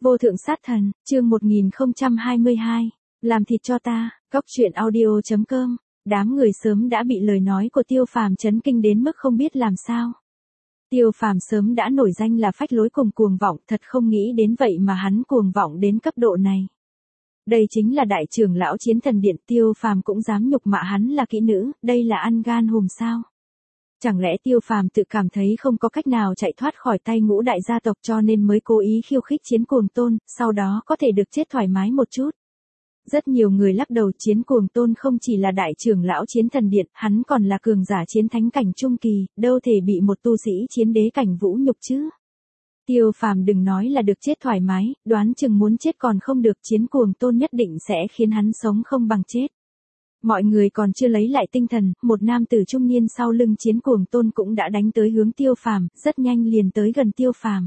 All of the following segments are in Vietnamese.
Vô thượng sát thần, chương 1022, làm thịt cho ta, góc truyện audio.com, đám người sớm đã bị lời nói của Tiêu Phàm chấn kinh đến mức không biết làm sao. Tiêu Phàm sớm đã nổi danh là phách lối cùng cuồng vọng, thật không nghĩ đến vậy mà hắn cuồng vọng đến cấp độ này. Đây chính là đại trưởng lão Chiến Thần Điện, Tiêu Phàm cũng dám nhục mạ hắn là kỹ nữ, đây là ăn gan hùm sao? Chẳng lẽ Tiêu Phàm tự cảm thấy không có cách nào chạy thoát khỏi tay ngũ đại gia tộc cho nên mới cố ý khiêu khích Chiến Cuồng Tôn, sau đó có thể được chết thoải mái một chút. Rất nhiều người lắc đầu, Chiến Cuồng Tôn không chỉ là đại trưởng lão Chiến Thần Điện, hắn còn là cường giả chiến thánh cảnh trung kỳ, đâu thể bị một tu sĩ chiến đế cảnh vũ nhục chứ. Tiêu Phàm đừng nói là được chết thoải mái, đoán chừng muốn chết còn không được, Chiến Cuồng Tôn nhất định sẽ khiến hắn sống không bằng chết. Mọi người còn chưa lấy lại tinh thần, một nam tử trung niên sau lưng Chiến Cuồng Tôn cũng đã đánh tới hướng Tiêu Phàm, rất nhanh liền tới gần Tiêu Phàm.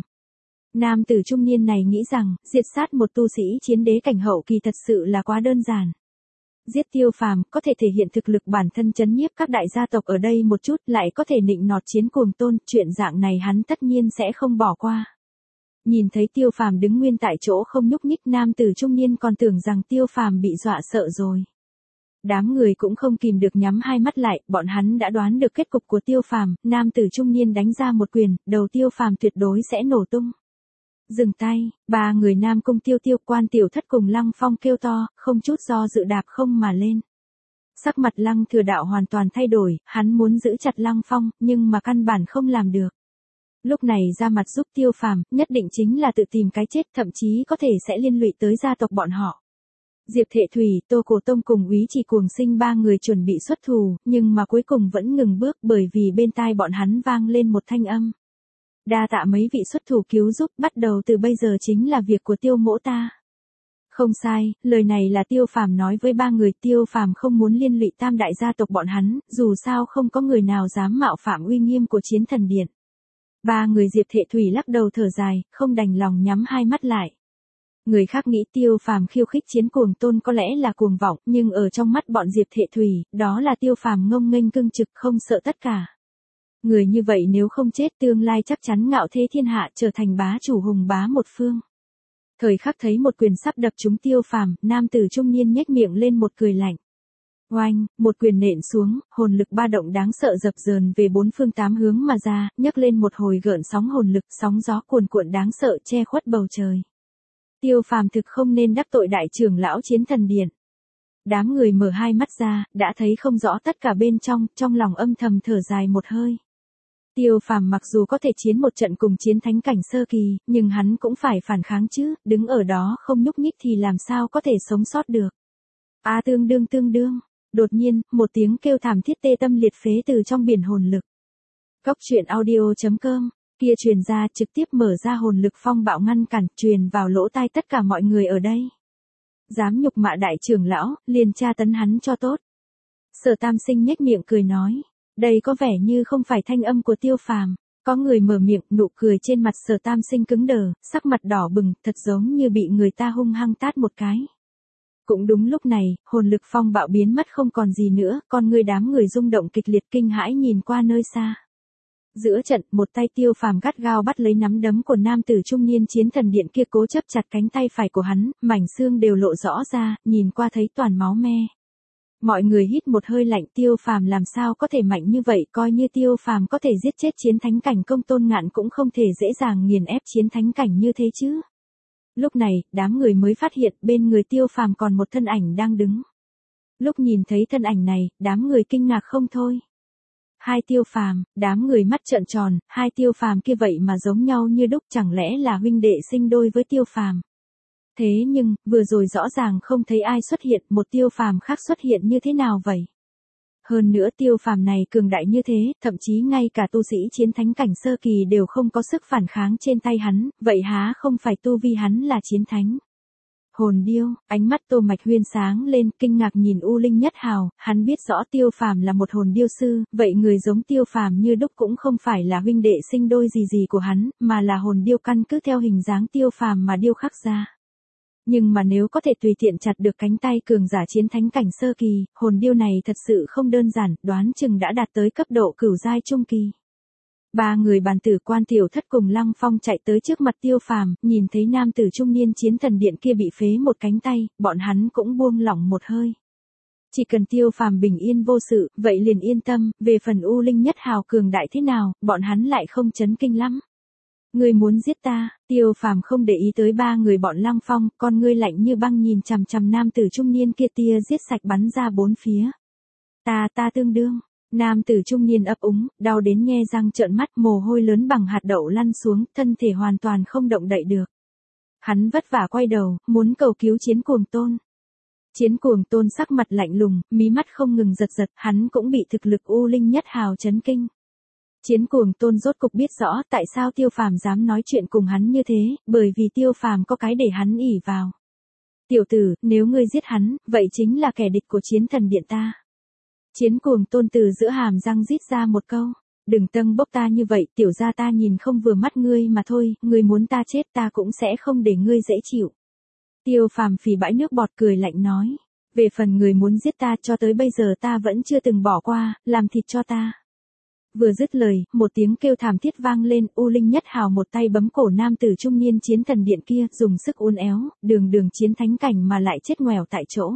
Nam tử trung niên này nghĩ rằng, diệt sát một tu sĩ chiến đế cảnh hậu kỳ thật sự là quá đơn giản. Giết Tiêu Phàm có thể thể hiện thực lực bản thân chấn nhiếp các đại gia tộc ở đây một chút, lại có thể nịnh nọt Chiến Cuồng Tôn, chuyện dạng này hắn tất nhiên sẽ không bỏ qua. Nhìn thấy Tiêu Phàm đứng nguyên tại chỗ không nhúc nhích, nam tử trung niên còn tưởng rằng Tiêu Phàm bị dọa sợ rồi. Đám người cũng không kìm được nhắm hai mắt lại, bọn hắn đã đoán được kết cục của Tiêu Phàm, nam tử trung niên đánh ra một quyền, đầu Tiêu Phàm tuyệt đối sẽ nổ tung. Dừng tay, ba người Nam Cung Tiêu Tiêu, Quan Tiểu Thất cùng Lăng Phong kêu to, không chút do dự đạp không mà lên. Sắc mặt Lăng Thừa Đạo hoàn toàn thay đổi, hắn muốn giữ chặt Lăng Phong, nhưng mà căn bản không làm được. Lúc này ra mặt giúp Tiêu Phàm, nhất định chính là tự tìm cái chết, thậm chí có thể sẽ liên lụy tới gia tộc bọn họ. Diệp Thệ Thủy, Tô Cổ Tông cùng Úy Chỉ Cuồng Sinh ba người chuẩn bị xuất thủ, nhưng mà cuối cùng vẫn ngừng bước bởi vì bên tai bọn hắn vang lên một thanh âm. Đa tạ mấy vị xuất thủ cứu giúp, bắt đầu từ bây giờ chính là việc của Tiêu mỗ ta. Không sai, lời này là Tiêu Phàm nói với ba người, Tiêu Phàm không muốn liên lụy tam đại gia tộc bọn hắn, dù sao không có người nào dám mạo phạm uy nghiêm của Chiến Thần Điện. Ba người Diệp Thệ Thủy lắc đầu thở dài, không đành lòng nhắm hai mắt lại. Người khác nghĩ Tiêu Phàm khiêu khích Chiến Cuồng Tôn có lẽ là cuồng vọng, nhưng ở trong mắt bọn Diệp Thệ Thủy, đó là Tiêu Phàm ngông nghênh cương trực không sợ tất cả. Người như vậy nếu không chết tương lai chắc chắn ngạo thế thiên hạ, trở thành bá chủ hùng bá một phương. Thời khắc thấy một quyền sắp đập trúng Tiêu Phàm, nam tử trung niên nhếch miệng lên một cười lạnh. Oanh, một quyền nện xuống, hồn lực ba động đáng sợ dập dờn về bốn phương tám hướng mà ra, nhấc lên một hồi gợn sóng hồn lực, sóng gió cuồn cuộn đáng sợ che khuất bầu trời. Tiêu Phàm thực không nên đắc tội đại trưởng lão Chiến Thần Điện. Đám người mở hai mắt ra, đã thấy không rõ tất cả bên trong lòng âm thầm thở dài một hơi. Tiêu Phàm mặc dù có thể chiến một trận cùng chiến thánh cảnh sơ kỳ, nhưng hắn cũng phải phản kháng chứ, đứng ở đó không nhúc nhích thì làm sao có thể sống sót được. Tương đương, đột nhiên, một tiếng kêu thảm thiết tê tâm liệt phế từ trong biển hồn lực. Góc truyện audio.com, kia truyền ra trực tiếp mở ra hồn lực phong bạo ngăn cản, truyền vào lỗ tai tất cả mọi người ở đây. Dám nhục mạ đại trưởng lão, liền tra tấn hắn cho tốt. Sở Tam Sinh nhếch miệng cười nói. Đây có vẻ như không phải thanh âm của Tiêu Phàm. Có người mở miệng, nụ cười trên mặt Sở Tam Sinh cứng đờ, sắc mặt đỏ bừng, thật giống như bị người ta hung hăng tát một cái. Cũng đúng lúc này, hồn lực phong bạo biến mất không còn gì nữa, con người đám người rung động kịch liệt kinh hãi nhìn qua nơi xa. Giữa trận, một tay Tiêu Phàm gắt gao bắt lấy nắm đấm của nam tử trung niên Chiến Thần Điện kia, cố chấp chặt cánh tay phải của hắn, mảnh xương đều lộ rõ ra, nhìn qua thấy toàn máu me. Mọi người hít một hơi lạnh, Tiêu Phàm làm sao có thể mạnh như vậy, coi như Tiêu Phàm có thể giết chết chiến thánh cảnh Công Tôn Ngạn cũng không thể dễ dàng nghiền ép chiến thánh cảnh như thế chứ. Lúc này, đám người mới phát hiện bên người Tiêu Phàm còn một thân ảnh đang đứng. Lúc nhìn thấy thân ảnh này, đám người kinh ngạc không thôi. Hai Tiêu Phàm, đám người mắt trợn tròn, hai Tiêu Phàm kia vậy mà giống nhau như đúc, chẳng lẽ là huynh đệ sinh đôi với Tiêu Phàm. Thế nhưng, vừa rồi rõ ràng không thấy ai xuất hiện, một Tiêu Phàm khác xuất hiện như thế nào vậy? Hơn nữa Tiêu Phàm này cường đại như thế, thậm chí ngay cả tu sĩ chiến thánh cảnh sơ kỳ đều không có sức phản kháng trên tay hắn, vậy há không phải tu vi hắn là chiến thánh? Hồn điêu, ánh mắt Tô Mạch Huyên sáng lên, kinh ngạc nhìn U Linh Nhất Hào, hắn biết rõ Tiêu Phàm là một hồn điêu sư, vậy người giống Tiêu Phàm như đúc cũng không phải là huynh đệ sinh đôi gì của hắn, mà là hồn điêu căn cứ theo hình dáng Tiêu Phàm mà điêu khắc ra. Nhưng mà nếu có thể tùy tiện chặt được cánh tay cường giả chiến thánh cảnh sơ kỳ, hồn điêu này thật sự không đơn giản, đoán chừng đã đạt tới cấp độ cửu giai trung kỳ. Ba người bàn tử Quan Tiểu Thất cùng Lăng Phong chạy tới trước mặt Tiêu Phàm, nhìn thấy nam tử trung niên chiến thần điện kia bị phế một cánh tay, bọn hắn cũng buông lỏng một hơi. Chỉ cần Tiêu Phàm bình yên vô sự, vậy liền yên tâm, về phần U Linh Nhất Hào cường đại thế nào, bọn hắn lại không chấn kinh lắm. Ngươi muốn giết ta? Tiêu Phàm không để ý tới ba người bọn Lăng Phong, con ngươi lạnh như băng nhìn chằm chằm nam tử trung niên kia, tia giết sạch bắn ra bốn phía. Ta tương đương. Nam tử trung niên ấp úng, đau đến nhe răng trợn mắt, mồ hôi lớn bằng hạt đậu lăn xuống, thân thể hoàn toàn không động đậy được. Hắn vất vả quay đầu, muốn cầu cứu Chiến Cuồng Tôn. Chiến Cuồng Tôn sắc mặt lạnh lùng, mí mắt không ngừng giật giật, hắn cũng bị thực lực U Linh Nhất Hào chấn kinh. Chiến Cuồng Tôn rốt cục biết rõ tại sao Tiêu Phàm dám nói chuyện cùng hắn như thế, bởi vì Tiêu Phàm có cái để hắn ỷ vào. Tiểu tử, nếu ngươi giết hắn, vậy chính là kẻ địch của Chiến Thần Điện ta. Chiến Cuồng Tôn từ giữa hàm răng rít ra một câu. Đừng tâng bốc ta như vậy, tiểu gia ta nhìn không vừa mắt ngươi mà thôi, ngươi muốn ta chết ta cũng sẽ không để ngươi dễ chịu. Tiêu Phàm phì bãi nước bọt cười lạnh nói. Về phần người muốn giết ta cho tới bây giờ ta vẫn chưa từng bỏ qua, làm thịt cho ta. Vừa dứt lời, một tiếng kêu thảm thiết vang lên, U Linh Nhất Hào một tay bấm cổ nam tử trung niên chiến thần điện kia, dùng sức uốn éo, đường chiến thánh cảnh mà lại chết ngoèo tại chỗ.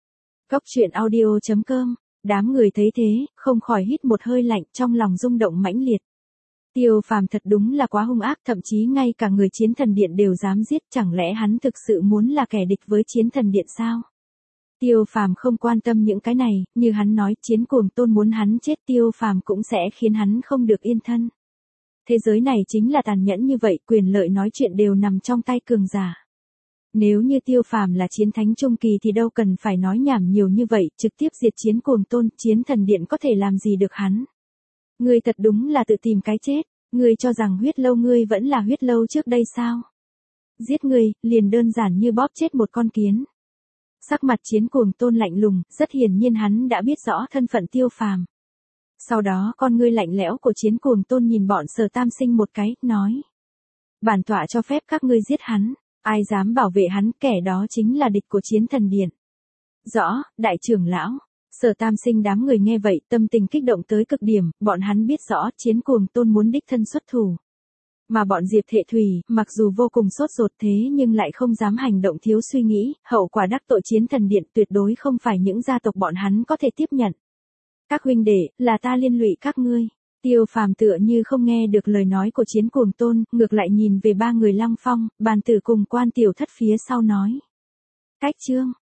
Góc truyện audio.com. Đám người thấy thế, không khỏi hít một hơi lạnh, trong lòng rung động mãnh liệt. Tiêu Phàm thật đúng là quá hung ác, thậm chí ngay cả người chiến thần điện đều dám giết, chẳng lẽ hắn thực sự muốn là kẻ địch với chiến thần điện sao? Tiêu Phàm không quan tâm những cái này, như hắn nói, Chiến Cuồng Tôn muốn hắn chết, Tiêu Phàm cũng sẽ khiến hắn không được yên thân. Thế giới này chính là tàn nhẫn như vậy, quyền lợi nói chuyện đều nằm trong tay cường giả. Nếu như Tiêu Phàm là chiến thánh trung kỳ thì đâu cần phải nói nhảm nhiều như vậy, trực tiếp diệt Chiến Cuồng Tôn, chiến thần điện có thể làm gì được hắn. Ngươi thật đúng là tự tìm cái chết, ngươi cho rằng huyết lâu ngươi vẫn là huyết lâu trước đây sao? Giết ngươi, liền đơn giản như bóp chết một con kiến. Sắc mặt Chiến Cuồng Tôn lạnh lùng, rất hiển nhiên hắn đã biết rõ thân phận Tiêu Phàm. Sau đó con ngươi lạnh lẽo của Chiến Cuồng Tôn nhìn bọn Sở Tam Sinh một cái, nói. Bản tọa cho phép các ngươi giết hắn. Ai dám bảo vệ hắn, kẻ đó chính là địch của chiến thần điện. Rõ, đại trưởng lão. Sở Tam Sinh đám người nghe vậy, tâm tình kích động tới cực điểm, bọn hắn biết rõ Chiến Cuồng Tôn muốn đích thân xuất thủ. Mà bọn Diệp Thệ Thủy, mặc dù vô cùng sốt ruột thế nhưng lại không dám hành động thiếu suy nghĩ, hậu quả đắc tội chiến thần điện tuyệt đối không phải những gia tộc bọn hắn có thể tiếp nhận. Các huynh đệ, là ta liên lụy các ngươi. Tiêu Phàm tựa như không nghe được lời nói của Chiến Cuồng Tôn, ngược lại nhìn về ba người Lăng Phong, bàn tử cùng Quan Tiểu Thất phía sau nói. Cách chương.